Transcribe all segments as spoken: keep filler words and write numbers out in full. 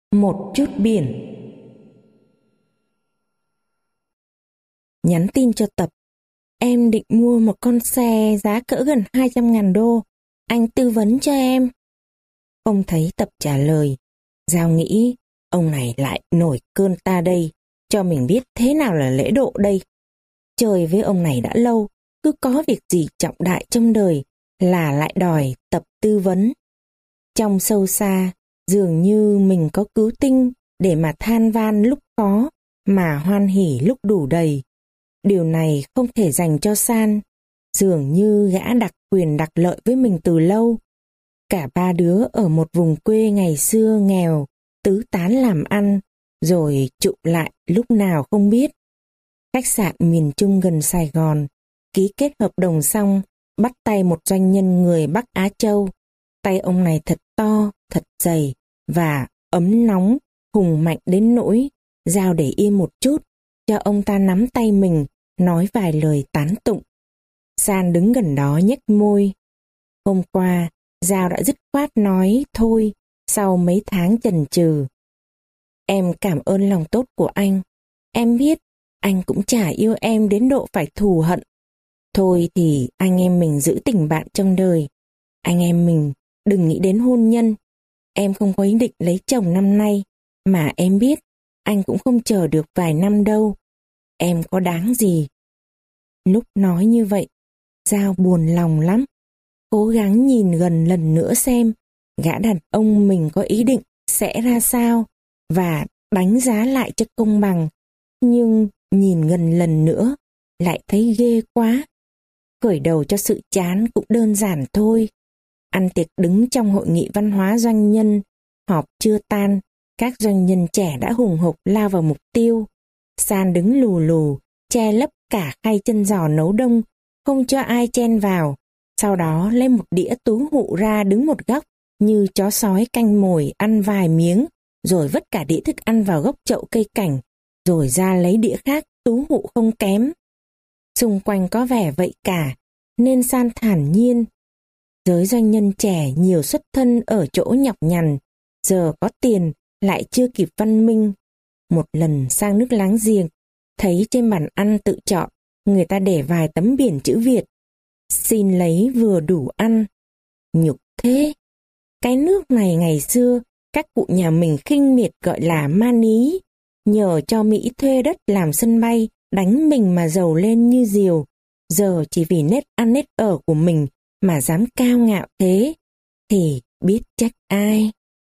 Một chút biển. Nhắn tin cho Tập. Em định mua một con xe giá cỡ gần hai trăm ngàn đô. Anh tư vấn cho em. Không thấy Tập trả lời. Giao nghĩ, ông này lại nổi cơn ta đây, cho mình biết thế nào là lễ độ đây. Chơi với ông này đã lâu, cứ có việc gì trọng đại trong đời là lại đòi Tập tư vấn. Trong sâu xa, dường như mình có cứu tinh để mà than van lúc khó, mà hoan hỉ lúc đủ đầy. Điều này không thể dành cho San, dường như gã đặc quyền đặc lợi với mình từ lâu. Cả ba đứa ở một vùng quê ngày xưa nghèo, tứ tán làm ăn, rồi trụ lại lúc nào không biết. Khách sạn miền Trung gần Sài Gòn, ký kết hợp đồng xong, bắt tay một doanh nhân người Bắc Á Châu. Tay ông này thật to, thật dày, và ấm nóng, hùng mạnh đến nỗi, Giao để yên một chút, cho ông ta nắm tay mình, nói vài lời tán tụng. San đứng gần đó nhếch môi. Hôm qua, Giao đã dứt khoát nói thôi, sau mấy tháng chần chừ. Em cảm ơn lòng tốt của anh. Em biết, anh cũng chả yêu em đến độ phải thù hận. Thôi thì anh em mình giữ tình bạn trong đời. Anh em mình đừng nghĩ đến hôn nhân. Em không có ý định lấy chồng năm nay, mà em biết anh cũng không chờ được vài năm đâu. Em có đáng gì? Lúc nói như vậy, Giao buồn lòng lắm. Cố gắng nhìn gần lần nữa xem gã đàn ông mình có ý định sẽ ra sao và đánh giá lại cho công bằng. Nhưng nhìn gần lần nữa lại thấy ghê quá. Khởi đầu cho sự chán cũng đơn giản thôi. Ăn tiệc đứng trong hội nghị văn hóa doanh nhân, họp chưa tan, các doanh nhân trẻ đã hùng hục lao vào mục tiêu. San đứng lù lù, che lấp cả khay chân giò nấu đông, không cho ai chen vào. Sau đó lấy một đĩa tú hụ ra đứng một góc, như chó sói canh mồi ăn vài miếng, rồi vứt cả đĩa thức ăn vào gốc chậu cây cảnh, rồi ra lấy đĩa khác tú hụ không kém. Xung quanh có vẻ vậy cả, nên San thản nhiên. Giới doanh nhân trẻ nhiều xuất thân ở chỗ nhọc nhằn, giờ có tiền lại chưa kịp văn minh. Một lần sang nước láng giềng, thấy trên bàn ăn tự chọn, người ta để vài tấm biển chữ Việt. Xin lấy vừa đủ ăn. Nhục thế. Cái nước này ngày xưa, các cụ nhà mình khinh miệt gọi là man ý. Nhờ cho Mỹ thuê đất làm sân bay, đánh mình mà giàu lên như diều. Giờ chỉ vì nết ăn nết ở của mình mà dám cao ngạo thế, thì biết trách ai.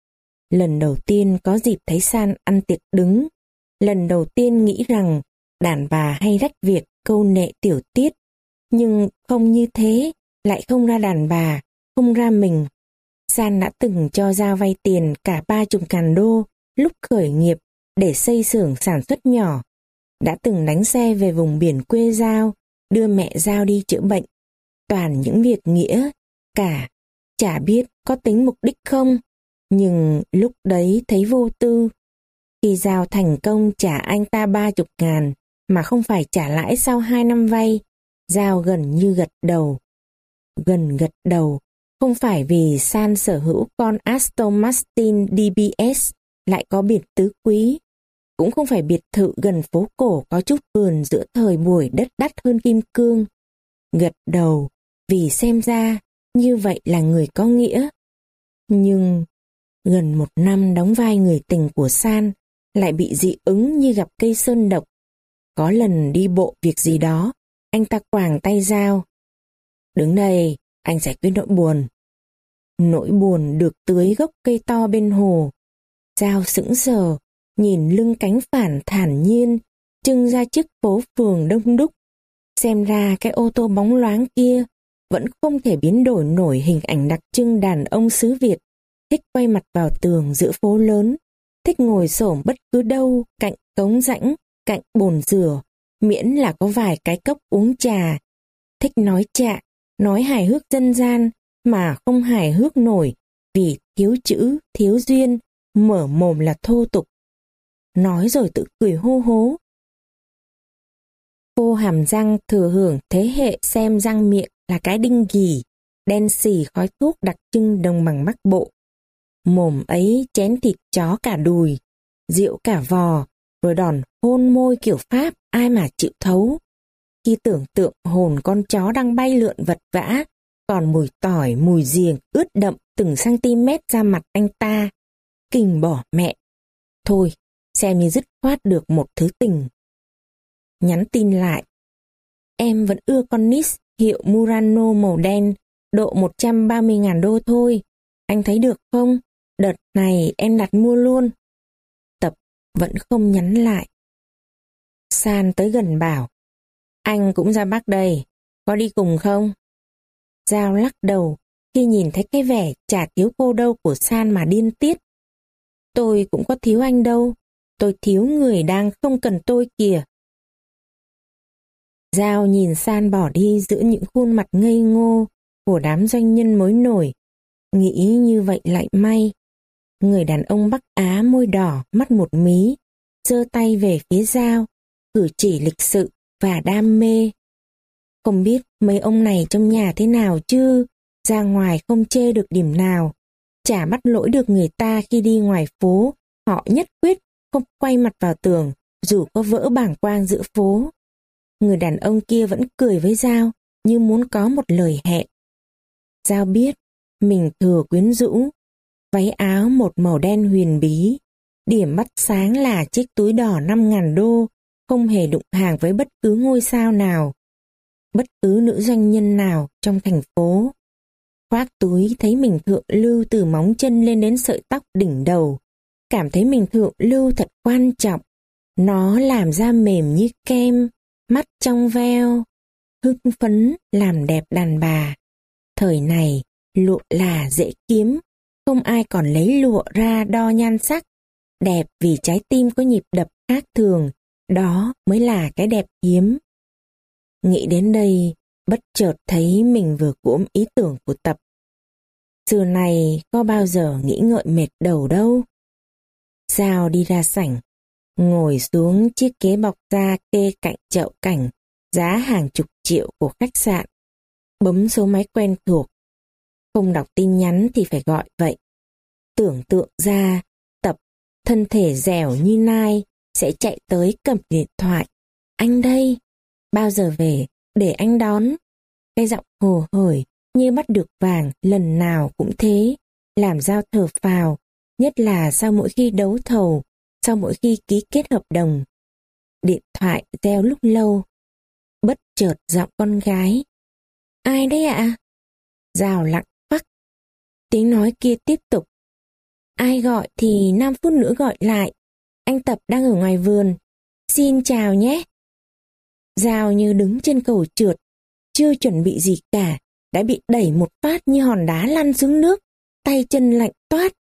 Lần đầu tiên có dịp thấy San ăn tiệc đứng, lần đầu tiên nghĩ rằng đàn bà hay rách việc câu nệ tiểu tiết, nhưng không như thế, lại không ra đàn bà, không ra mình. San đã từng cho Giao vay tiền cả ba chục ngàn đô lúc khởi nghiệp để xây xưởng sản xuất nhỏ. Đã từng đánh xe về vùng biển quê Giao, đưa mẹ Giao đi chữa bệnh. Toàn những việc nghĩa, cả, chả biết có tính mục đích không, nhưng lúc đấy thấy vô tư. Khi Giao thành công trả anh ta ba chục ngàn, mà không phải trả lãi sau hai năm vay, Giao gần như gật đầu. Gần gật đầu, không phải vì San sở hữu con Aston Martin đê bê ét lại có biệt tứ quý, cũng không phải biệt thự gần phố cổ có chút vườn giữa thời buổi đất đắt hơn kim cương. Gật đầu, vì xem ra như vậy là người có nghĩa. Nhưng gần một năm đóng vai người tình của San lại bị dị ứng như gặp cây sơn độc. Có lần đi bộ việc gì đó, anh ta quàng tay Giao. Đứng đây, anh giải quyết nỗi buồn. Nỗi buồn được tưới gốc cây to bên hồ. Giao sững sờ, nhìn lưng cánh phản thản nhiên, trưng ra trước phố phường đông đúc. Xem ra cái ô tô bóng loáng kia vẫn không thể biến đổi nổi hình ảnh đặc trưng đàn ông xứ Việt, thích quay mặt vào tường giữa phố lớn, thích ngồi xổm bất cứ đâu, cạnh cống rãnh, cạnh bồn rửa, miễn là có vài cái cốc uống trà. Thích nói chạ, nói hài hước dân gian, mà không hài hước nổi, vì thiếu chữ, thiếu duyên, mở mồm là thô tục. Nói rồi tự cười hô hố. Phô hàm răng thừa hưởng thế hệ xem răng miệng là cái đinh ghì, đen xì khói thuốc đặc trưng đồng bằng Bắc Bộ. Mồm ấy chén thịt chó cả đùi, rượu cả vò, rồi đòn hôn môi kiểu Pháp ai mà chịu thấu. Khi tưởng tượng hồn con chó đang bay lượn vật vã, còn mùi tỏi, mùi giềng ướt đậm từng cm ra mặt anh ta, kinh bỏ mẹ. Thôi, xem như dứt khoát được một thứ tình. Nhắn tin lại. Em vẫn ưa con Nis hiệu Murano màu đen, độ một trăm ba mươi ngàn đô thôi. Anh thấy được không? Đợt này em đặt mua luôn. Tập vẫn không nhắn lại. San tới gần bảo. Anh cũng ra Bắc đây, có đi cùng không? Giao lắc đầu khi nhìn thấy cái vẻ chả thiếu cô đâu của San mà điên tiết. Tôi cũng có thiếu anh đâu, tôi thiếu người đang không cần tôi kìa. Giao nhìn San bỏ đi giữa những khuôn mặt ngây ngô của đám doanh nhân mới nổi, nghĩ như vậy lại may. Người đàn ông Bắc Á môi đỏ, mắt một mí, giơ tay về phía Giao, cử chỉ lịch sự và đam mê. Không biết mấy ông này trong nhà thế nào chứ, ra ngoài không chê được điểm nào, chả bắt lỗi được người ta khi đi ngoài phố, họ nhất quyết không quay mặt vào tường, dù có vỡ bảng quang giữa phố. Người đàn ông kia vẫn cười với Giao như muốn có một lời hẹn. Giao biết mình thừa quyến rũ, váy áo một màu đen huyền bí, điểm mắt sáng là chiếc túi đỏ năm ngàn đô, không hề đụng hàng với bất cứ ngôi sao nào, bất cứ nữ doanh nhân nào trong thành phố. Khoác túi thấy mình thượng lưu từ móng chân lên đến sợi tóc đỉnh đầu, cảm thấy mình thượng lưu thật quan trọng. Nó làm da mềm như kem, mắt trong veo, hưng phấn làm đẹp đàn bà. Thời này, lụa là dễ kiếm, không ai còn lấy lụa ra đo nhan sắc. Đẹp vì trái tim có nhịp đập khác thường, đó mới là cái đẹp hiếm. Nghĩ đến đây, bất chợt thấy mình vừa cuỗm ý tưởng của Tập. Xưa này có bao giờ nghĩ ngợi mệt đầu đâu. Giao đi ra sảnh, ngồi xuống chiếc ghế bọc da kê cạnh chậu cảnh, giá hàng chục triệu của khách sạn. Bấm số máy quen thuộc. Không đọc tin nhắn thì phải gọi vậy. Tưởng tượng ra, Tập, thân thể dẻo như nai, sẽ chạy tới cầm điện thoại. Anh đây, bao giờ về, để anh đón. Cái giọng hồ hởi như bắt được vàng lần nào cũng thế, làm Giao thở phào, nhất là sau mỗi khi đấu thầu, sau mỗi khi ký kết hợp đồng. Điện thoại reo lúc lâu, bất chợt giọng con gái. Ai đấy ạ? Giao lặng phắc. Tiếng nói kia tiếp tục. Ai gọi thì năm phút nữa gọi lại. Anh Tập đang ở ngoài vườn. Xin chào nhé. Giao như đứng trên cầu trượt, chưa chuẩn bị gì cả, đã bị đẩy một phát như hòn đá lăn xuống nước, tay chân lạnh toát.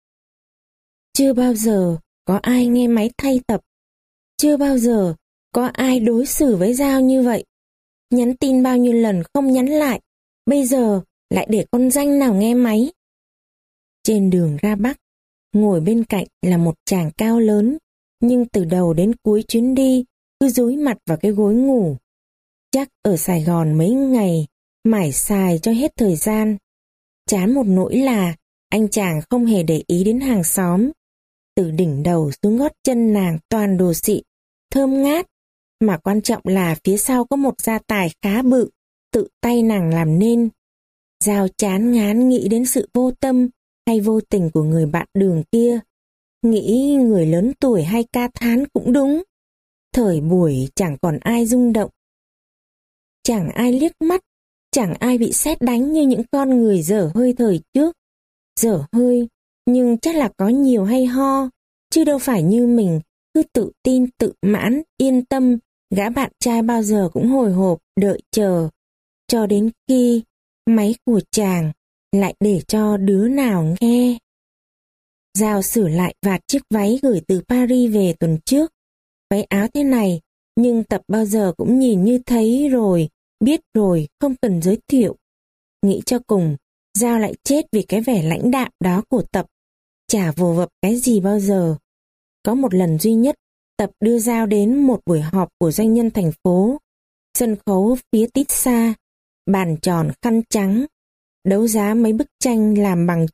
Chưa bao giờ có ai nghe máy thay Tập. Chưa bao giờ có ai đối xử với Giao như vậy. Nhắn tin bao nhiêu lần không nhắn lại, bây giờ lại để con danh nào nghe máy. Trên đường ra Bắc, ngồi bên cạnh là một chàng cao lớn, nhưng từ đầu đến cuối chuyến đi cứ dúi mặt vào cái gối ngủ. Chắc ở Sài Gòn mấy ngày, mải xài cho hết thời gian. Chán một nỗi là anh chàng không hề để ý đến hàng xóm. Từ đỉnh đầu xuống gót chân nàng toàn đồ xịn, thơm ngát, mà quan trọng là phía sau có một gia tài khá bự, tự tay nàng làm nên. Giao chán ngán nghĩ đến sự vô tâm hay vô tình của người bạn đường kia. Nghĩ người lớn tuổi hay ca thán cũng đúng. Thời buổi chẳng còn ai rung động. Chẳng ai liếc mắt, chẳng ai bị sét đánh như những con người dở hơi thời trước. Dở hơi, nhưng chắc là có nhiều hay ho, chứ đâu phải như mình, cứ tự tin, tự mãn, yên tâm, gã bạn trai bao giờ cũng hồi hộp, đợi chờ, cho đến khi máy của chàng lại để cho đứa nào nghe. Giao sửa lại vạt chiếc váy gửi từ Paris về tuần trước. Váy áo thế này, nhưng Tập bao giờ cũng nhìn như thấy rồi, biết rồi, không cần giới thiệu. Nghĩ cho cùng, Giao lại chết vì cái vẻ lãnh đạm đó của Tập. Chả vồ vập cái gì bao giờ. Có một lần duy nhất, Tập đưa Giao đến một buổi họp của doanh nhân thành phố. Sân khấu phía tít xa, bàn tròn khăn trắng, đấu giá mấy bức tranh làm bằng trúc,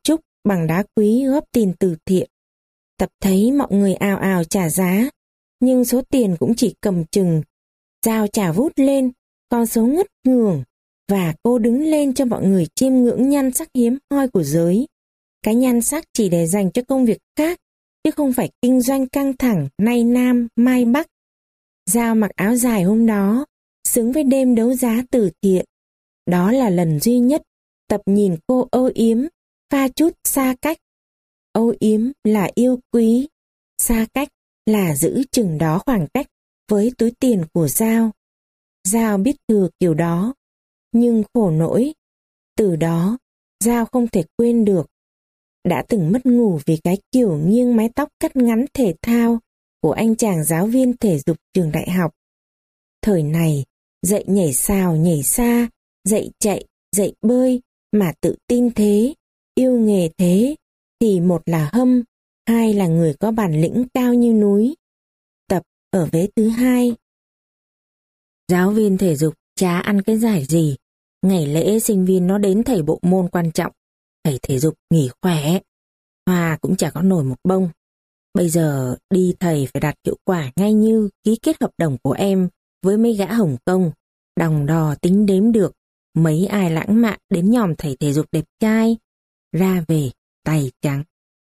bằng đá quý góp tiền từ thiện. Tập thấy mọi người ào ào trả giá, nhưng số tiền cũng chỉ cầm chừng. Dao trả vút lên, con số ngất ngường, và cô đứng lên cho mọi người chiêm ngưỡng nhan sắc hiếm hoi của giới. Cái nhan sắc chỉ để dành cho công việc khác, chứ không phải kinh doanh căng thẳng, nay Nam, mai Bắc. Dao mặc áo dài hôm đó, xứng với đêm đấu giá từ thiện. Đó là lần duy nhất Tập nhìn cô âu yếm, pha chút xa cách. Âu yếm là yêu quý, xa cách là giữ chừng đó khoảng cách với túi tiền của Dao. Dao biết thừa kiểu đó, nhưng khổ nỗi, từ đó Dao không thể quên được. Đã từng mất ngủ vì cái kiểu nghiêng mái tóc cắt ngắn thể thao của anh chàng giáo viên thể dục trường đại học. Thời này, dạy nhảy sào nhảy xa, dạy chạy, dạy bơi mà tự tin thế, yêu nghề thế, thì một là hâm, hai là người có bản lĩnh cao như núi. Tập ở vế thứ hai. Giáo viên thể dục chả ăn cái giải gì. Ngày lễ sinh viên nó đến thầy bộ môn quan trọng, thầy thể dục nghỉ khỏe, hoa cũng chả có nổi một bông. Bây giờ đi thầy phải đạt hiệu quả ngay như ký kết hợp đồng của em với mấy gã Hồng Kông, đòng đò tính đếm được mấy ai lãng mạn đến nhòm thầy thể dục đẹp trai, ra về tay trắng.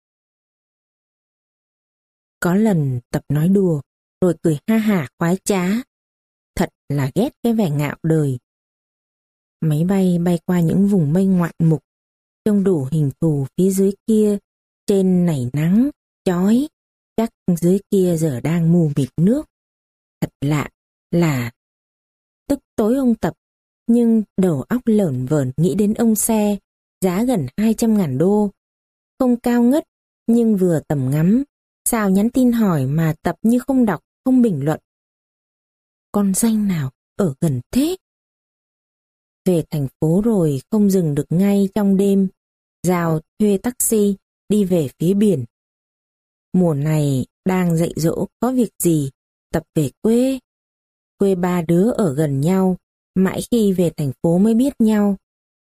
Có lần Tập nói đùa, rồi cười ha hả khoái trá. Thật là ghét cái vẻ ngạo đời. Máy bay bay qua những vùng mây ngoạn mục, trông đủ hình thù phía dưới kia, trên nảy nắng, chói, chắc dưới kia giờ đang mù mịt nước. Thật lạ là tức tối ông Tập, nhưng đầu óc lởn vởn nghĩ đến ông xe, giá gần hai trăm ngàn đô. Không cao ngất, nhưng vừa tầm ngắm, sao nhắn tin hỏi mà Tập như không đọc, không bình luận. Con danh nào ở gần thế? Về thành phố rồi không dừng được ngay trong đêm, Dao thuê taxi đi về phía biển. Mùa này đang dạy dỗ có việc gì, Tập về quê. Quê ba đứa ở gần nhau, mãi khi về thành phố mới biết nhau.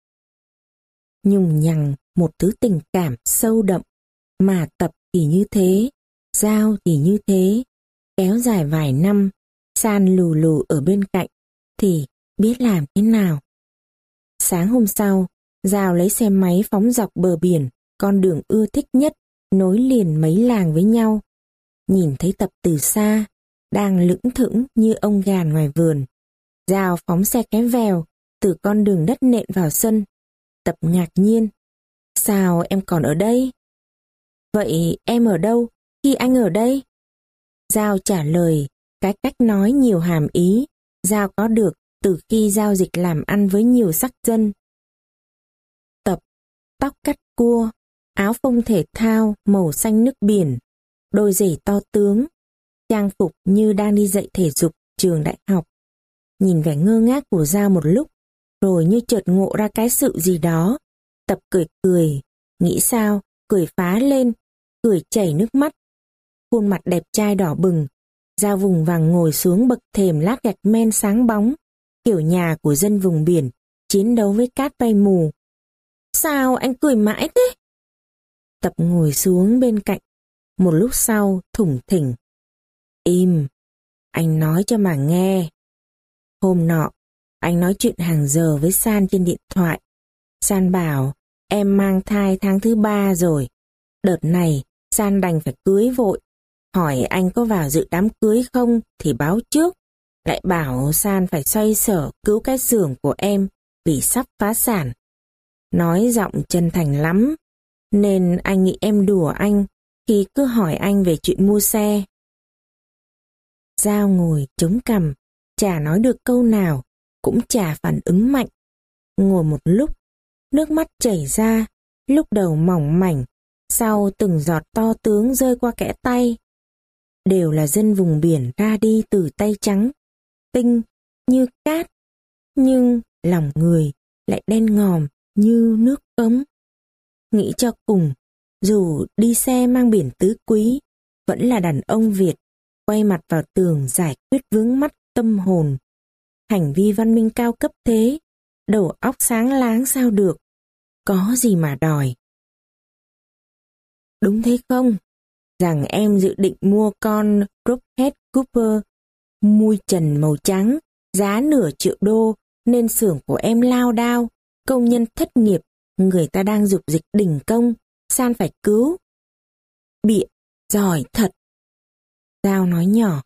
Nhùng nhằng một thứ tình cảm sâu đậm, mà Tập thì như thế, Dao thì như thế, kéo dài vài năm, San lù lù ở bên cạnh, thì biết làm thế nào. Sáng hôm sau, Dao lấy xe máy phóng dọc bờ biển, con đường ưa thích nhất, nối liền mấy làng với nhau. Nhìn thấy Tập từ xa, đang lững thững như ông gàn ngoài vườn. Dao phóng xe cái vèo, từ con đường đất nện vào sân. Tập ngạc nhiên. Sao em còn ở đây? Vậy em ở đâu khi anh ở đây? Dao trả lời, cái cách nói nhiều hàm ý, Dao có được từ khi giao dịch làm ăn với nhiều sắc dân. Tập, tóc cắt cua, áo phông thể thao màu xanh nước biển, đôi giày to tướng, trang phục như đang đi dạy thể dục trường đại học. Nhìn vẻ ngơ ngác của Dao một lúc, rồi như chợt ngộ ra cái sự gì đó. Tập cười cười, nghĩ sao, cười phá lên, cười chảy nước mắt. Khuôn mặt đẹp trai đỏ bừng, Dao vùng vằng ngồi xuống bậc thềm lát gạch men sáng bóng, kiểu nhà của dân vùng biển, chiến đấu với cát bay mù. Sao anh cười mãi thế? Tập ngồi xuống bên cạnh, một lúc sau thủng thỉnh. Im, anh nói cho mà nghe. Hôm nọ, anh nói chuyện hàng giờ với San trên điện thoại. San bảo, em mang thai tháng thứ ba rồi. Đợt này, San đành phải cưới vội. Hỏi anh có vào dự đám cưới không thì báo trước. Lại bảo San phải xoay sở cứu cái xưởng của em vì sắp phá sản. Nói giọng chân thành lắm, nên anh nghĩ em đùa anh khi cứ hỏi anh về chuyện mua xe. Dao ngồi chống cằm, chả nói được câu nào, cũng chả phản ứng mạnh. Ngồi một lúc, nước mắt chảy ra, lúc đầu mỏng mảnh, sau từng giọt to tướng rơi qua kẽ tay. Đều là dân vùng biển ra đi từ tay trắng, tinh như cát, nhưng lòng người lại đen ngòm như nước ấm. Nghĩ cho cùng, dù đi xe mang biển tứ quý, vẫn là đàn ông Việt, quay mặt vào tường giải quyết vướng mắc tâm hồn. Hành vi văn minh cao cấp thế, đầu óc sáng láng sao được, có gì mà đòi. Đúng thế không? Rằng em dự định mua con Rockhead Cooper mui trần màu trắng, giá nửa triệu đô, nên xưởng của em lao đao, công nhân thất nghiệp, người ta đang dục dịch đình công, San phải cứu. Bịa, giỏi thật. Giao nói nhỏ.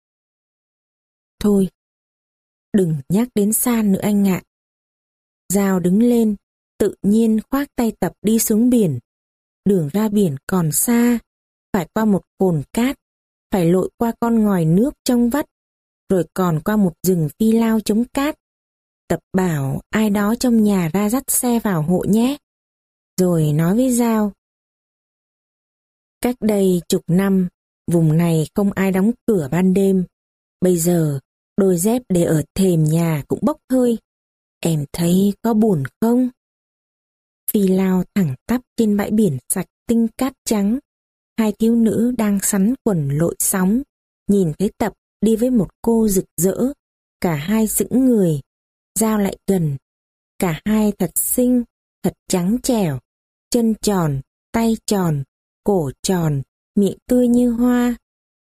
Thôi, đừng nhắc đến San nữa anh ạ. Giao đứng lên, tự nhiên khoác tay Tập đi xuống biển. Đường ra biển còn xa, phải qua một cồn cát, phải lội qua con ngòi nước trong vắt, rồi còn qua một rừng phi lao chống cát. Tập bảo ai đó trong nhà ra dắt xe vào hộ nhé. Rồi nói với Giao. Cách đây chục năm, vùng này không ai đóng cửa ban đêm. Bây giờ, đôi dép để ở thềm nhà cũng bốc hơi. Em thấy có buồn không? Phi lao thẳng tắp trên bãi biển sạch tinh cát trắng. Hai thiếu nữ đang sắn quần lội sóng. Nhìn thấy Tập đi với một cô rực rỡ. Cả hai sững người. Giao lại gần. Cả hai thật xinh, thật trắng trẻo. Chân tròn, tay tròn, cổ tròn, miệng tươi như hoa.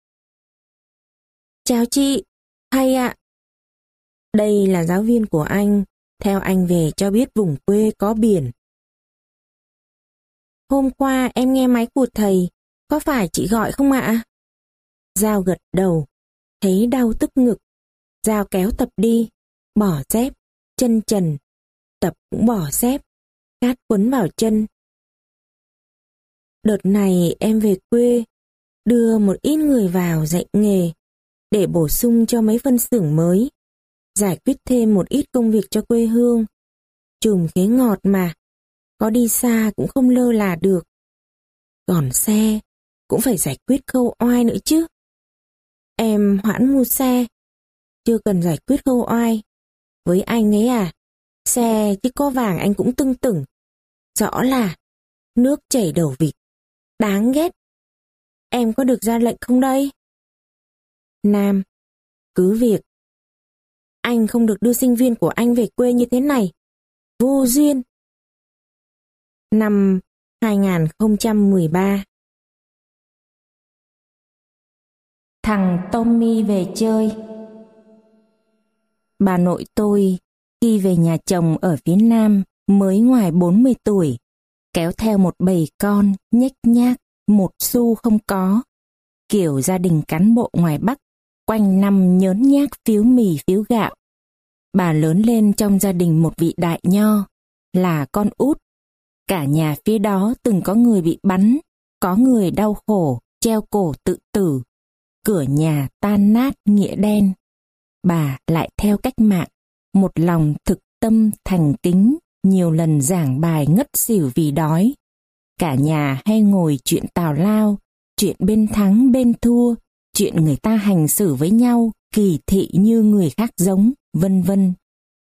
Chào chị, thầy ạ. Đây là giáo viên của anh. Theo anh về cho biết vùng quê có biển. Hôm qua em nghe máy của thầy, có phải chị gọi không ạ? Giao gật đầu, thấy đau tức ngực. Giao kéo Tập đi, bỏ dép, chân trần. Tập cũng bỏ dép, cát quấn vào chân. Đợt này em về quê, đưa một ít người vào dạy nghề, để bổ sung cho mấy phân xưởng mới, giải quyết thêm một ít công việc cho quê hương. Chùm khế ngọt mà, có đi xa cũng không lơ là được. Còn xe, cũng phải giải quyết khâu oai nữa chứ. Em hoãn mua xe, chưa cần giải quyết khâu oai. Với anh ấy à, xe chứ có vàng anh cũng tưng tửng. Rõ là nước chảy đầu vịt, đáng ghét. Em có được ra lệnh không đây? Nam, cứ việc. Anh không được đưa sinh viên của anh về quê như thế này. Vô duyên. Năm hai không một ba. Thằng Tommy về chơi. Bà nội tôi khi về nhà chồng ở phía Nam mới ngoài bốn mươi tuổi, kéo theo một bầy con nhếch nhác, một xu không có. Kiểu gia đình cán bộ ngoài Bắc, quanh năm nhớn nhác phiếu mì phiếu gạo. Bà lớn lên trong gia đình một vị đại nho, là con út. Cả nhà phía đó từng có người bị bắn, có người đau khổ, treo cổ tự tử. Cửa nhà tan nát nghĩa đen. Bà lại theo cách mạng, một lòng thực tâm thành kính, nhiều lần giảng bài ngất xỉu vì đói. Cả nhà hay ngồi chuyện tào lao, chuyện bên thắng bên thua, chuyện người ta hành xử với nhau, kỳ thị như người khác giống, vân vân.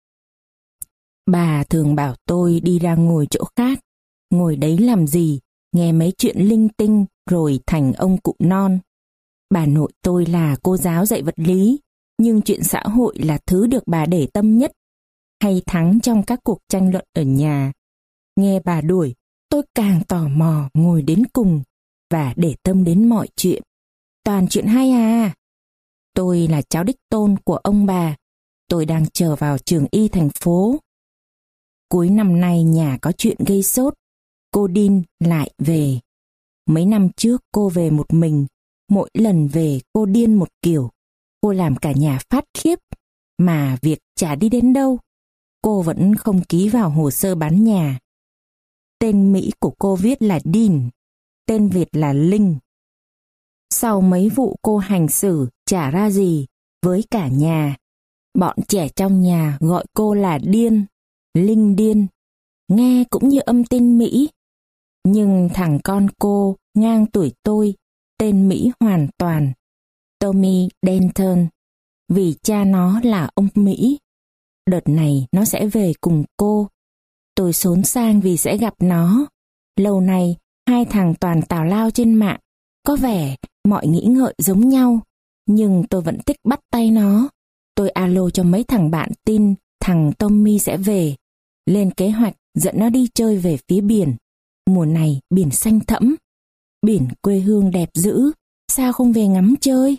Bà thường bảo tôi đi ra ngồi chỗ khác, ngồi đấy làm gì, nghe mấy chuyện linh tinh rồi thành ông cụ non. Bà nội tôi là cô giáo dạy vật lý, nhưng chuyện xã hội là thứ được bà để tâm nhất, hay thắng trong các cuộc tranh luận ở nhà. Nghe bà đuổi, tôi càng tò mò ngồi đến cùng và để tâm đến mọi chuyện. Toàn chuyện hay à. Tôi là cháu đích tôn của ông bà. Tôi đang chờ vào trường y thành phố. Cuối năm nay nhà có chuyện gây sốt. Cô Đin lại về. Mấy năm trước cô về một mình. Mỗi lần về cô điên một kiểu. Cô làm cả nhà phát khiếp. Mà việc chả đi đến đâu. Cô vẫn không ký vào hồ sơ bán nhà. Tên Mỹ của cô viết là Dean. Tên Việt là Linh. Sau mấy vụ cô hành xử chả ra gì với cả nhà. Bọn trẻ trong nhà gọi cô là điên, Linh điên. Nghe cũng như âm tên Mỹ. Nhưng thằng con cô ngang tuổi tôi, tên Mỹ hoàn toàn. Tommy Denton. Vì cha nó là ông Mỹ. Đợt này nó sẽ về cùng cô. Tôi xốn sang vì sẽ gặp nó. Lâu nay hai thằng toàn tào lao trên mạng. Có vẻ mọi nghĩ ngợi giống nhau. Nhưng tôi vẫn thích bắt tay nó. Tôi alo cho mấy thằng bạn tin thằng Tommy sẽ về. Lên kế hoạch dẫn nó đi chơi về phía biển. Mùa này biển xanh thẫm. Biển quê hương đẹp dữ, sao không về ngắm chơi?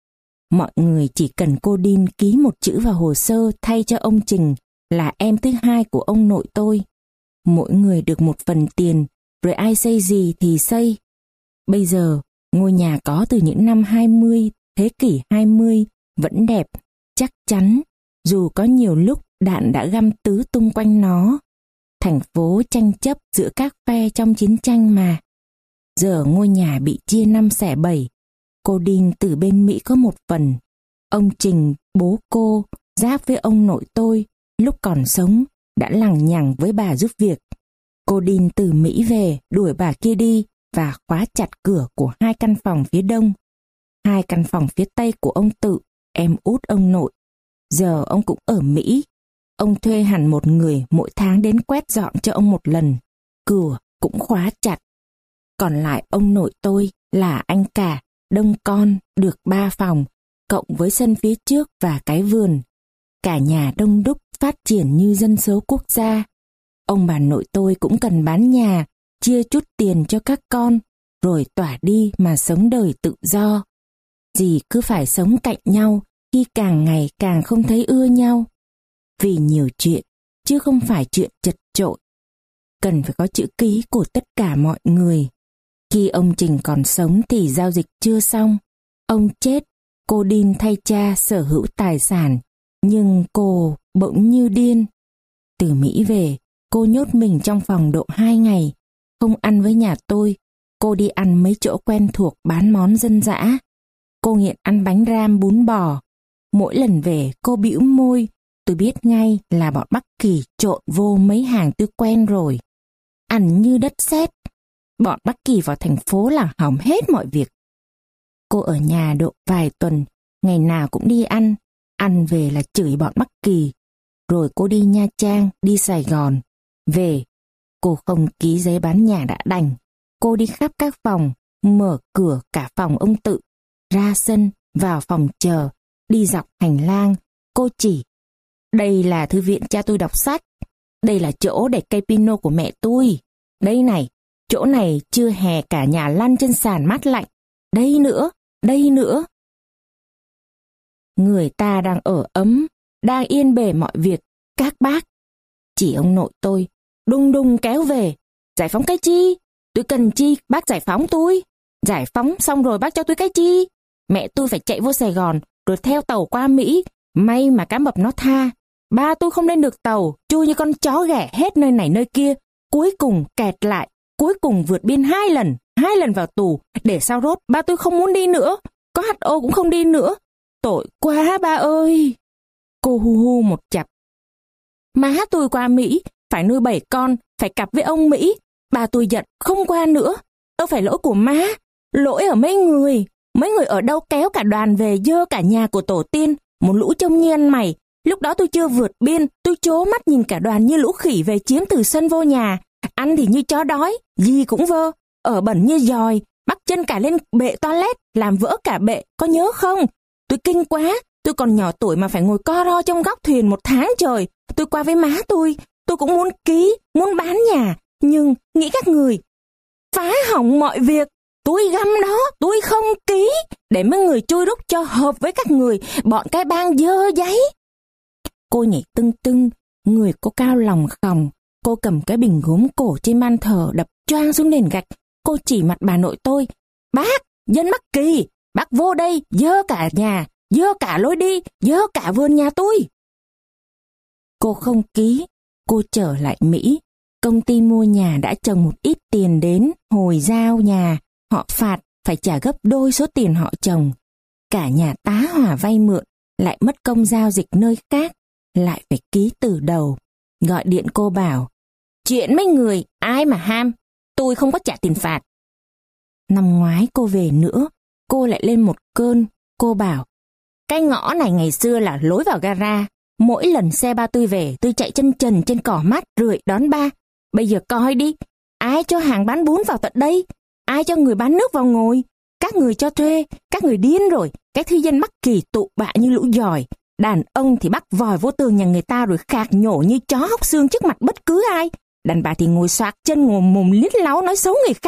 Mọi người chỉ cần cô Đin ký một chữ vào hồ sơ thay cho ông Trình là em thứ hai của ông nội tôi. Mỗi người được một phần tiền, rồi ai xây gì thì xây. Bây giờ, ngôi nhà có từ những năm hai mươi, thế kỷ hai mươi, vẫn đẹp, chắc chắn, dù có nhiều lúc đạn đã găm tứ tung quanh nó. Thành phố tranh chấp giữa các phe trong chiến tranh mà. Giờ ngôi nhà bị chia năm xẻ bảy. Cô Đin từ bên Mỹ có một phần. Ông Trình, bố cô, giáp với ông nội tôi, lúc còn sống, đã lằng nhằng với bà giúp việc. Cô Đin từ Mỹ về, đuổi bà kia đi và khóa chặt cửa của hai căn phòng phía đông. Hai căn phòng phía tây của ông Tự, em út ông nội. Giờ ông cũng ở Mỹ. Ông thuê hẳn một người mỗi tháng đến quét dọn cho ông một lần. Cửa cũng khóa chặt. Còn lại ông nội tôi là anh cả, đông con, được ba phòng, cộng với sân phía trước và cái vườn. Cả nhà đông đúc phát triển như dân số quốc gia. Ông bà nội tôi cũng cần bán nhà, chia chút tiền cho các con, rồi tỏa đi mà sống đời tự do. Dì cứ phải sống cạnh nhau khi càng ngày càng không thấy ưa nhau. Vì nhiều chuyện, chứ không phải chuyện chật chội. Cần phải có chữ ký của tất cả mọi người. Khi ông Trình còn sống thì giao dịch chưa xong. Ông chết, cô Đin thay cha sở hữu tài sản, nhưng cô bỗng như điên. Từ Mỹ về, cô nhốt mình trong phòng độ hai ngày, không ăn với nhà tôi. Cô đi ăn mấy chỗ quen thuộc bán món dân dã. Cô nghiện ăn bánh ram bún bò. Mỗi lần về cô bĩu môi, tôi biết ngay là bọn Bắc Kỳ trộn vô mấy hàng tôi quen rồi. Ăn như đất sét. Bọn Bắc Kỳ vào thành phố là hỏng hết mọi việc. Cô ở nhà độ vài tuần, ngày nào cũng đi ăn. Ăn về là chửi bọn Bắc Kỳ. Rồi cô đi Nha Trang, đi Sài Gòn. Về, cô không ký giấy bán nhà đã đành. Cô đi khắp các phòng, mở cửa cả phòng ông Tự, ra sân, vào phòng chờ, đi dọc hành lang. Cô chỉ, đây là thư viện cha tôi đọc sách. Đây là chỗ để cây pino của mẹ tôi. Đây này, chỗ này chưa hè cả nhà lăn trên sàn mát lạnh. Đây nữa, đây nữa. Người ta đang ở ấm, đang yên bề mọi việc, các bác. Chỉ ông nội tôi, đùng đùng kéo về. Giải phóng cái chi? Tôi cần chi, bác giải phóng tôi. Giải phóng xong rồi bác cho tôi cái chi? Mẹ tôi phải chạy vô Sài Gòn, rồi theo tàu qua Mỹ. May mà cá mập nó tha. Ba tôi không lên được tàu, chui như con chó ghẻ hết nơi này nơi kia. Cuối cùng kẹt lại, cuối cùng vượt biên hai lần, hai lần vào tù. Để sao rốt, ba tôi không muốn đi nữa. Có hát o cũng không đi nữa. Tội quá ba ơi. Cô hu hu một chặp. Má tôi qua Mỹ, phải nuôi bảy con, phải cặp với ông Mỹ. Ba tôi giận, không qua nữa. Đâu phải lỗi của má, lỗi ở mấy người. Mấy người ở đâu kéo cả đoàn về dơ cả nhà của tổ tiên. Một lũ trông như ăn mày. Lúc đó tôi chưa vượt biên, tôi trố mắt nhìn cả đoàn như lũ khỉ về chiếm từ sân vô nhà. Ăn thì như chó đói, gì cũng vơ. Ở bẩn như giòi, bắt chân cả lên bệ toilet, làm vỡ cả bệ, có nhớ không? Tôi kinh quá, tôi còn nhỏ tuổi mà phải ngồi co ro trong góc thuyền một tháng trời. Tôi qua với má tôi, tôi cũng muốn ký, muốn bán nhà. Nhưng nghĩ các người phá hỏng mọi việc. Tôi găm đó, tôi không ký. Để mấy người chui rút cho hợp với các người, bọn cái bang dơ giấy. Cô nhảy tưng tưng, người cô cao lòng khòng. Cô cầm cái bình gốm cổ trên ban thờ đập choang xuống nền gạch. Cô chỉ mặt bà nội tôi. Bác, dân Bắc Kỳ, bác vô đây, dơ cả nhà, dơ cả lối đi, dơ cả vườn nhà tôi. Cô không ký, cô trở lại Mỹ. Công ty mua nhà đã trồng một ít tiền đến, hồi giao nhà, họ phạt phải trả gấp đôi số tiền họ trồng. Cả nhà tá hỏa vay mượn, lại mất công giao dịch nơi khác, lại phải ký từ đầu. Gọi điện cô bảo, chuyện mấy người, ai mà ham, tôi không có trả tiền phạt. Năm ngoái cô về nữa, cô lại lên một cơn, cô bảo, cái ngõ này ngày xưa là lối vào gara. Mỗi lần xe ba tôi về, tôi chạy chân trần trên cỏ mát rượi đón ba. Bây giờ coi đi, ai cho hàng bán bún vào tận đây? Ai cho người bán nước vào ngồi? Các người cho thuê, các người điên rồi. Cái thư dân Bắc Kỳ tụ bạ như lũ giòi. Đàn ông thì bắt vòi vô tường nhà người ta rồi khạc nhổ như chó hóc xương trước mặt bất cứ ai. Đàn bà thì ngồi xoạc chân ngồi mồm liết láo nói xấu người khác.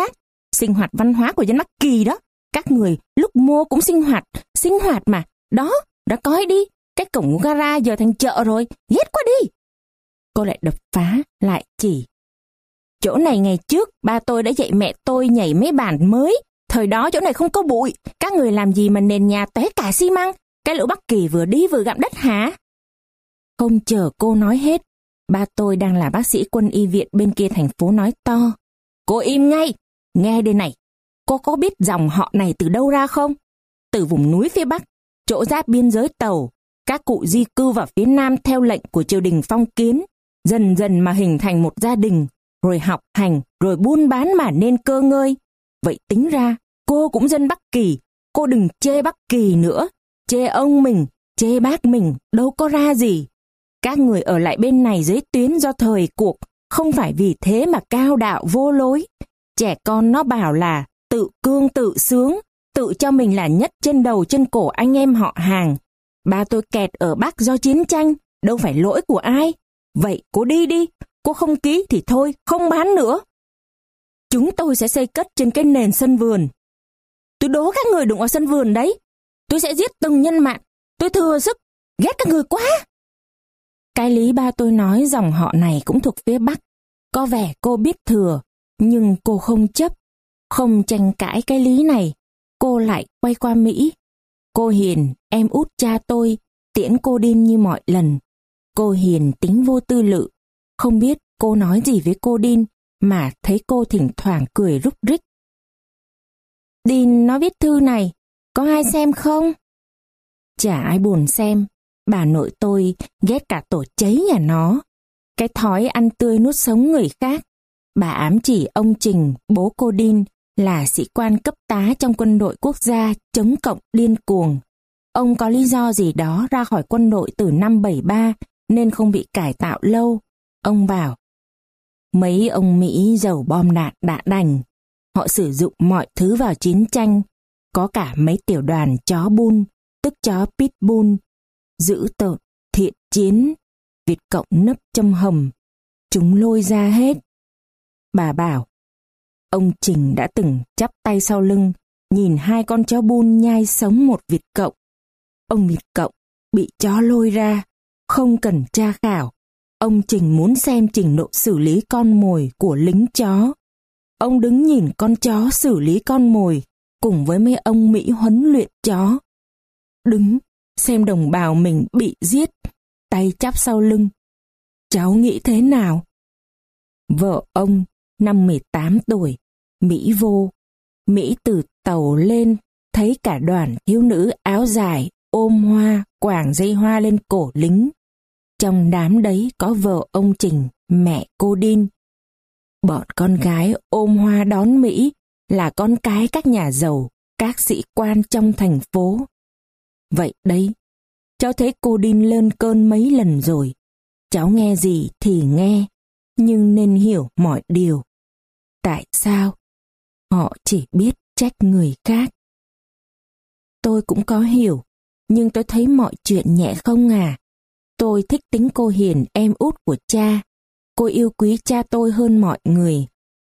Sinh hoạt văn hóa của dân Bắc Kỳ đó. Các người lúc mô cũng sinh hoạt, sinh hoạt mà. Đó, đã coi đi, cái cổng gara giờ thành chợ rồi, ghét quá đi. Cô lại đập phá, lại chỉ. Chỗ này ngày trước, ba tôi đã dạy mẹ tôi nhảy mấy bàn mới. Thời đó chỗ này không có bụi. Các người làm gì mà nền nhà tóe cả xi măng? Cái lũ Bắc Kỳ vừa đi vừa gặm đất hả? Không chờ cô nói hết, ba tôi đang là bác sĩ quân y viện bên kia thành phố nói to. Cô im ngay, nghe đây này. Cô có biết dòng họ này từ đâu ra không? Từ vùng núi phía Bắc, chỗ giáp biên giới Tàu, các cụ di cư vào phía Nam theo lệnh của triều đình phong kiến, dần dần mà hình thành một gia đình, rồi học hành, rồi buôn bán mà nên cơ ngơi. Vậy tính ra, cô cũng dân Bắc Kỳ, cô đừng chê Bắc Kỳ nữa, chê ông mình, chê bác mình, đâu có ra gì. Các người ở lại bên này dưới tuyến do thời cuộc, không phải vì thế mà cao đạo vô lối. Trẻ con nó bảo là tự cương tự sướng, tự cho mình là nhất trên đầu trên cổ anh em họ hàng. Ba tôi kẹt ở Bắc do chiến tranh, đâu phải lỗi của ai. Vậy cô đi đi, cô không ký thì thôi, không bán nữa. Chúng tôi sẽ xây cất trên cái nền sân vườn. Tôi đố các người đụng vào sân vườn đấy. Tôi sẽ giết từng nhân mạng. Tôi thừa sức, ghét các người quá. Cái lý ba tôi nói dòng họ này cũng thuộc phía Bắc. Có vẻ cô biết thừa, nhưng cô không chấp, không tranh cãi cái lý này. Cô lại quay qua Mỹ. Cô Hiền, em út cha tôi, tiễn cô đi như mọi lần. Cô Hiền tính vô tư lự, không biết cô nói gì với cô Đin, mà thấy cô thỉnh thoảng cười rúc rích. Đin nó viết thư này, có ai xem không? Chả ai buồn xem, bà nội tôi ghét cả tổ cháy nhà nó. Cái thói ăn tươi nuốt sống người khác. Bà ám chỉ ông Trình, bố cô Đin, là sĩ quan cấp tá trong quân đội quốc gia chống cộng điên cuồng. Ông có lý do gì đó ra khỏi quân đội từ năm bảy ba nên không bị cải tạo lâu. Ông bảo, mấy ông Mỹ giàu bom đạn đã đành. Họ sử dụng mọi thứ vào chiến tranh. Có cả mấy tiểu đoàn chó bun, tức chó pitbull, dữ tợn, thiện chiến, Việt Cộng nấp trong hầm. Chúng lôi ra hết. Bà bảo, ông Trình đã từng chắp tay sau lưng, nhìn hai con chó bun nhai sống một Việt Cộng. Ông Việt Cộng bị chó lôi ra, không cần tra khảo. Ông Trình muốn xem trình độ xử lý con mồi của lính chó. Ông đứng nhìn con chó xử lý con mồi, cùng với mấy ông Mỹ huấn luyện chó. Đứng xem đồng bào mình bị giết, tay chắp sau lưng. Cháu nghĩ thế nào? Vợ ông, năm mười tám tuổi, Mỹ vô. Mỹ từ Tàu lên, thấy cả đoàn thiếu nữ áo dài, ôm hoa, quàng dây hoa lên cổ lính. Trong đám đấy có vợ ông Trình, mẹ cô Đin. Bọn con gái ôm hoa đón Mỹ là con cái các nhà giàu, các sĩ quan trong thành phố. Vậy đấy, cháu thấy cô Đin lên cơn mấy lần rồi. Cháu nghe gì thì nghe, nhưng nên hiểu mọi điều. Tại sao? Họ chỉ biết trách người khác. Tôi cũng có hiểu, nhưng tôi thấy mọi chuyện nhẹ không à. Tôi thích tính cô Hiền, em út của cha. Cô yêu quý cha tôi hơn mọi người.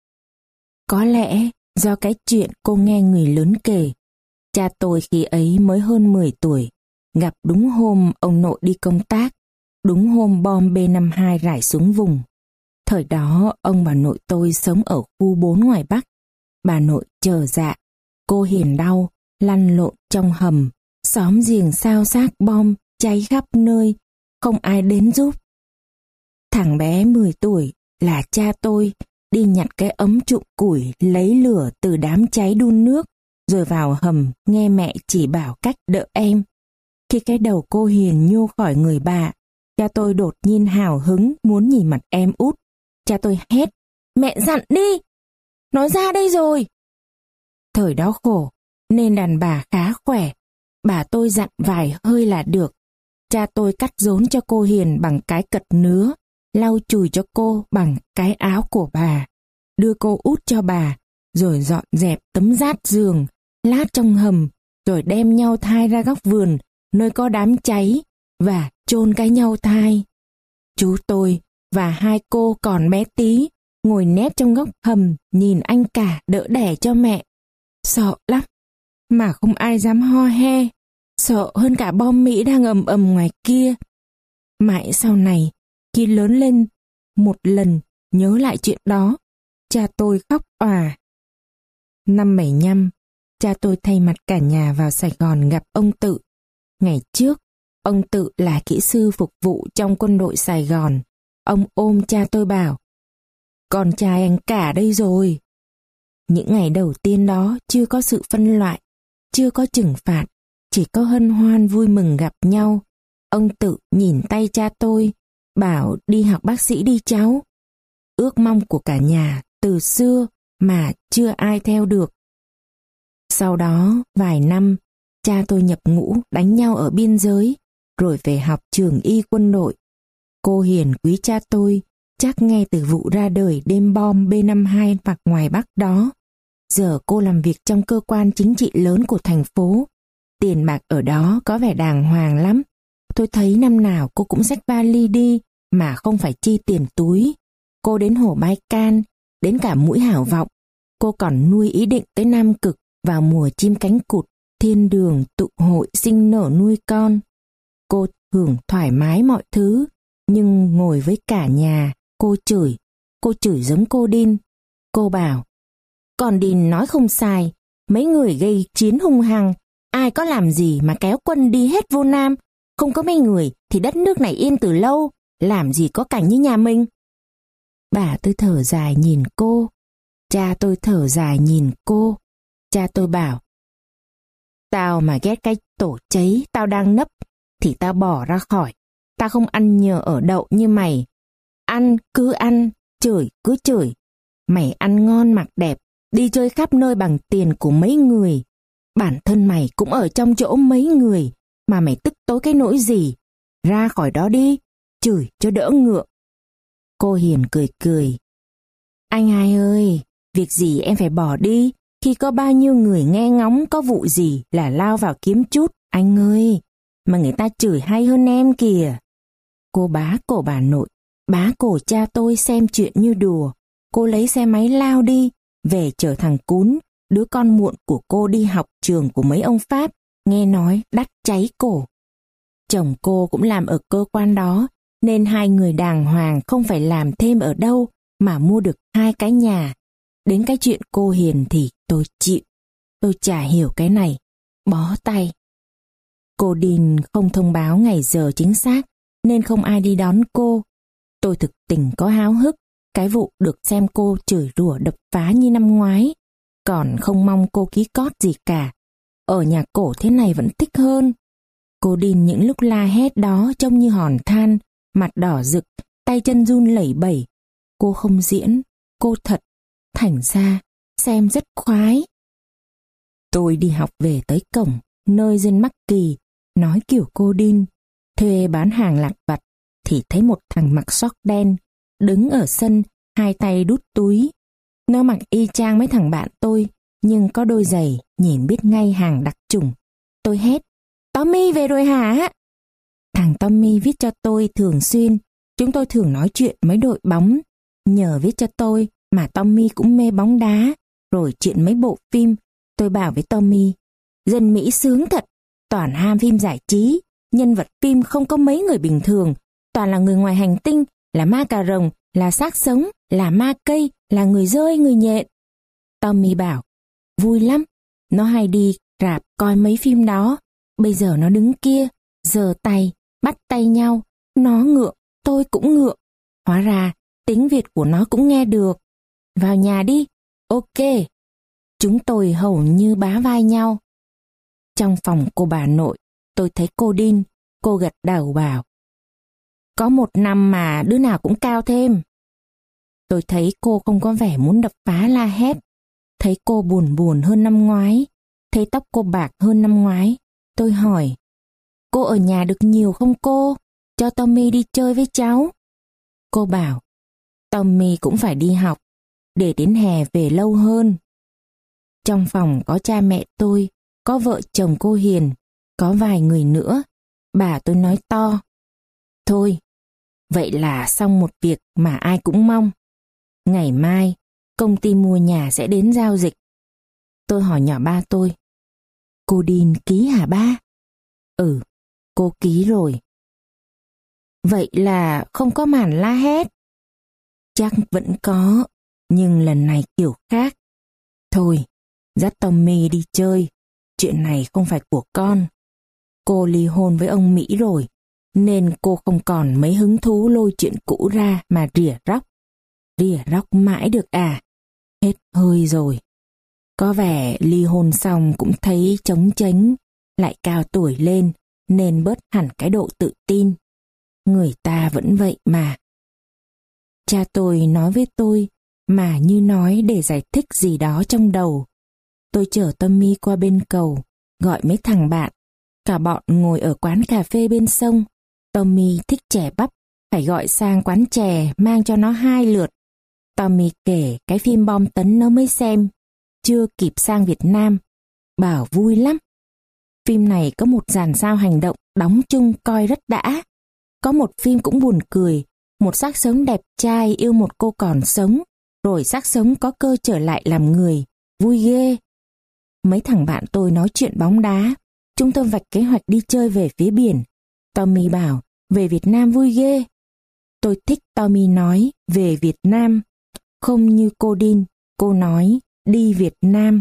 Có lẽ do cái chuyện cô nghe người lớn kể. Cha tôi khi ấy mới hơn mười tuổi, gặp đúng hôm ông nội đi công tác, đúng hôm bom B năm mươi hai rải xuống vùng. Thời đó ông bà nội tôi sống ở khu bốn ngoài Bắc. Bà nội chờ dạ, cô Hiền đau, lăn lộn trong hầm, xóm giềng xao xác bom, cháy khắp nơi, không ai đến giúp. Thằng bé mười tuổi là cha tôi đi nhặt cái ấm trụng củi lấy lửa từ đám cháy đun nước, rồi vào hầm nghe mẹ chỉ bảo cách đỡ em. Khi cái đầu cô Hiền nhô khỏi người bà, cha tôi đột nhiên hào hứng muốn nhìn mặt em út. Cha tôi hét, mẹ dặn đi, nó ra đây rồi. Thời đó khổ, nên đàn bà khá khỏe, bà tôi dặn vài hơi là được. Cha tôi cắt rốn cho cô Hiền bằng cái cật nứa, lau chùi cho cô bằng cái áo của bà, đưa cô út cho bà, rồi dọn dẹp tấm rát giường, lát trong hầm, rồi đem nhau thai ra góc vườn, nơi có đám cháy, và chôn cái nhau thai. Chú tôi và hai cô còn bé tí, ngồi nép trong góc hầm nhìn anh cả đỡ đẻ cho mẹ. Sợ lắm, mà không ai dám ho he, sợ hơn cả bom Mỹ đang ầm ầm ngoài kia. Mãi sau này, khi lớn lên, một lần nhớ lại chuyện đó, cha tôi khóc òa. Năm bảy nhăm, cha tôi thay mặt cả nhà vào Sài Gòn gặp ông Tự. Ngày trước, ông Tự là kỹ sư phục vụ trong quân đội Sài Gòn. Ông ôm cha tôi bảo, con trai anh cả đây rồi. Những ngày đầu tiên đó chưa có sự phân loại, chưa có trừng phạt, chỉ có hân hoan vui mừng gặp nhau. Ông Tự nhìn tay cha tôi, bảo đi học bác sĩ đi cháu. Ước mong của cả nhà từ xưa mà chưa ai theo được. Sau đó, vài năm, cha tôi nhập ngũ đánh nhau ở biên giới, rồi về học trường y quân đội. Cô Hiền quý cha tôi, chắc ngay từ vụ ra đời đêm bom B năm mươi hai vạc ngoài Bắc đó. Giờ cô làm việc trong cơ quan chính trị lớn của thành phố. Tiền bạc ở đó có vẻ đàng hoàng lắm. Tôi thấy năm nào cô cũng xách vali đi mà không phải chi tiền túi. Cô đến Hồ Bai Can, đến cả Mũi Hảo Vọng. Cô còn nuôi ý định tới Nam Cực vào mùa chim cánh cụt, thiên đường tụ hội sinh nở nuôi con. Cô hưởng thoải mái mọi thứ, nhưng ngồi với cả nhà, cô chửi, cô chửi giống cô Đin. Cô bảo, con Đin nói không sai, mấy người gây chiến hung hăng, ai có làm gì mà kéo quân đi hết vô Nam, không có mấy người thì đất nước này yên từ lâu, làm gì có cảnh như nhà mình. Bà tôi thở dài nhìn cô, cha tôi thở dài nhìn cô. Cha tôi bảo, tao mà ghét cái tổ cháy tao đang nấp thì tao bỏ ra khỏi. Tao không ăn nhờ ở đậu như mày. Ăn cứ ăn, chửi cứ chửi. Mày ăn ngon mặc đẹp, đi chơi khắp nơi bằng tiền của mấy người. Bản thân mày cũng ở trong chỗ mấy người, mà mày tức tối cái nỗi gì. Ra khỏi đó đi, chửi cho đỡ ngượng. Cô Hiền cười cười. Anh hai ơi, việc gì em phải bỏ đi, khi có bao nhiêu người nghe ngóng có vụ gì là lao vào kiếm chút, anh ơi. Mà người ta chửi hay hơn em kìa. Cô bá cổ bà nội, bá cổ cha tôi xem chuyện như đùa. Cô lấy xe máy lao đi, về chở thằng Cún, đứa con muộn của cô đi học trường của mấy ông Pháp, nghe nói đắt cháy cổ. Chồng cô cũng làm ở cơ quan đó, nên hai người đàng hoàng không phải làm thêm ở đâu mà mua được hai cái nhà. Đến cái chuyện cô Hiền thì tôi chịu. Tôi chả hiểu cái này. Bó tay. Cô Đin không thông báo ngày giờ chính xác, nên không ai đi đón cô. Tôi thực tình có háo hức cái vụ được xem cô chửi rủa đập phá như năm ngoái. Còn không mong cô ký cót gì cả. Ở nhà cổ thế này vẫn thích hơn. Cô Đin những lúc la hét đó trông như hòn than, mặt đỏ rực, tay chân run lẩy bẩy. Cô không diễn, cô thật. Thành ra, xem rất khoái. Tôi đi học về tới cổng, nơi dân Mắc Kỳ, nói kiểu cô Đin, thuê bán hàng lặt vặt, thì thấy một thằng mặc sóc đen, đứng ở sân, hai tay đút túi. Nó mặc y chang mấy thằng bạn tôi, nhưng có đôi giày, nhìn biết ngay hàng đặc chủng. Tôi hét, Tommy về rồi hả? Thằng Tommy viết cho tôi thường xuyên, chúng tôi thường nói chuyện mấy đội bóng. Nhờ viết cho tôi mà Tommy cũng mê bóng đá, rồi chuyện mấy bộ phim. Tôi bảo với Tommy, dân Mỹ sướng thật, toàn ham phim giải trí, nhân vật phim không có mấy người bình thường, toàn là người ngoài hành tinh, là ma cà rồng, là xác sống, là ma cây, là người rơi, người nhện. Tommy bảo, vui lắm, nó hay đi rạp coi mấy phim đó, bây giờ nó đứng kia, giơ tay, bắt tay nhau, nó ngượng, tôi cũng ngượng. Hóa ra, tiếng Việt của nó cũng nghe được. Vào nhà đi, ok. Chúng tôi hầu như bá vai nhau. Trong phòng cô bà nội, tôi thấy cô Đin, cô gật đầu bảo. Có một năm mà đứa nào cũng cao thêm. Tôi thấy cô không có vẻ muốn đập phá la hét. Thấy cô buồn buồn hơn năm ngoái. Thấy tóc cô bạc hơn năm ngoái. Tôi hỏi, cô ở nhà được nhiều không cô? Cho Tommy đi chơi với cháu. Cô bảo, Tommy cũng phải đi học, để đến hè về lâu hơn. Trong phòng có cha mẹ tôi, có vợ chồng cô Hiền, có vài người nữa. Bà tôi nói to, thôi, vậy là xong một việc mà ai cũng mong. Ngày mai, công ty mua nhà sẽ đến giao dịch. Tôi hỏi nhỏ ba tôi. Cô Dean ký hả ba? Ừ, cô ký rồi. Vậy là không có màn la hét? Chắc vẫn có, nhưng lần này kiểu khác. Thôi, dắt Tommy đi chơi. Chuyện này không phải của con. Cô ly hôn với ông Mỹ rồi, nên cô không còn mấy hứng thú lôi chuyện cũ ra mà rỉa róc. Rỉa róc mãi được à? Hết hơi rồi. Có vẻ ly hôn xong cũng thấy trống chếnh, lại cao tuổi lên nên bớt hẳn cái độ tự tin. Người ta vẫn vậy mà. Cha tôi nói với tôi mà như nói để giải thích gì đó trong đầu. Tôi chở Tommy qua bên cầu, gọi mấy thằng bạn. Cả bọn ngồi ở quán cà phê bên sông. Tommy thích chè bắp, phải gọi sang quán chè mang cho nó hai lượt. Tommy kể cái phim bom tấn nó mới xem, chưa kịp sang Việt Nam, bảo vui lắm. Phim này có một dàn sao hành động đóng chung coi rất đã. Có một phim cũng buồn cười, một xác sống đẹp trai yêu một cô còn sống, rồi xác sống có cơ trở lại làm người, vui ghê. Mấy thằng bạn tôi nói chuyện bóng đá, chúng tôi vạch kế hoạch đi chơi về phía biển. Tommy bảo, về Việt Nam vui ghê. Tôi thích Tommy nói, về Việt Nam. Không như cô Dean, cô nói, đi Việt Nam.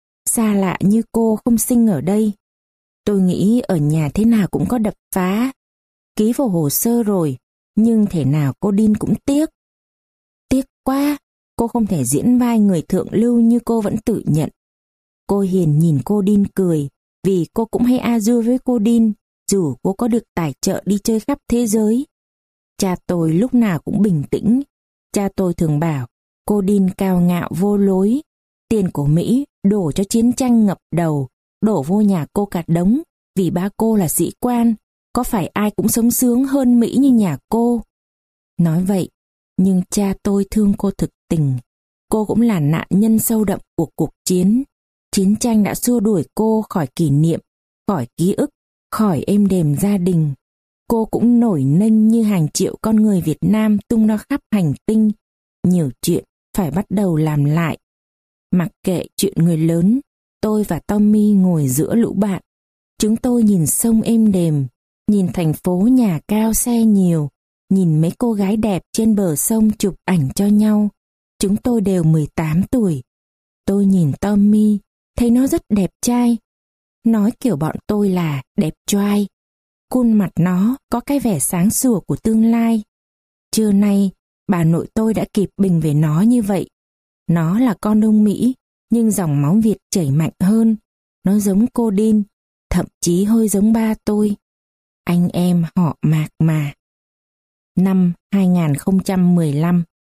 Xa lạ như cô không sinh ở đây. Tôi nghĩ ở nhà thế nào cũng có đập phá. Ký vào hồ sơ rồi, nhưng thể nào cô Dean cũng tiếc. Tiếc quá, cô không thể diễn vai người thượng lưu như cô vẫn tự nhận. Cô Hiền nhìn cô Dean cười, vì cô cũng hay a dua với cô Dean, dù cô có được tài trợ đi chơi khắp thế giới. Cha tôi lúc nào cũng bình tĩnh. Cha tôi thường bảo, cô Dean cao ngạo vô lối. Tiền của Mỹ đổ cho chiến tranh ngập đầu, đổ vô nhà cô cả đống, vì ba cô là sĩ quan. Có phải ai cũng sống sướng hơn Mỹ như nhà cô? Nói vậy, nhưng cha tôi thương cô thực tình. Cô cũng là nạn nhân sâu đậm của cuộc chiến. Chiến tranh đã xua đuổi cô khỏi kỷ niệm, khỏi ký ức, khỏi êm đềm gia đình. Cô cũng nổi nênh như hàng triệu con người Việt Nam tung ra khắp hành tinh. Nhiều chuyện phải bắt đầu làm lại. Mặc kệ chuyện người lớn, tôi và Tommy ngồi giữa lũ bạn. Chúng tôi nhìn sông êm đềm, nhìn thành phố nhà cao xe nhiều, nhìn mấy cô gái đẹp trên bờ sông chụp ảnh cho nhau. Chúng tôi đều mười tám tuổi. Tôi nhìn Tommy, thấy nó rất đẹp trai. Nói kiểu bọn tôi là đẹp trai. Khuôn mặt nó có cái vẻ sáng sủa của tương lai. Trưa nay, bà nội tôi đã kịp bình về nó như vậy. Nó là con ông Mỹ, nhưng dòng máu Việt chảy mạnh hơn. Nó giống cô Dean, thậm chí hơi giống ba tôi. Anh em họ Mạc mà. Năm hai nghìn không trăm mười lăm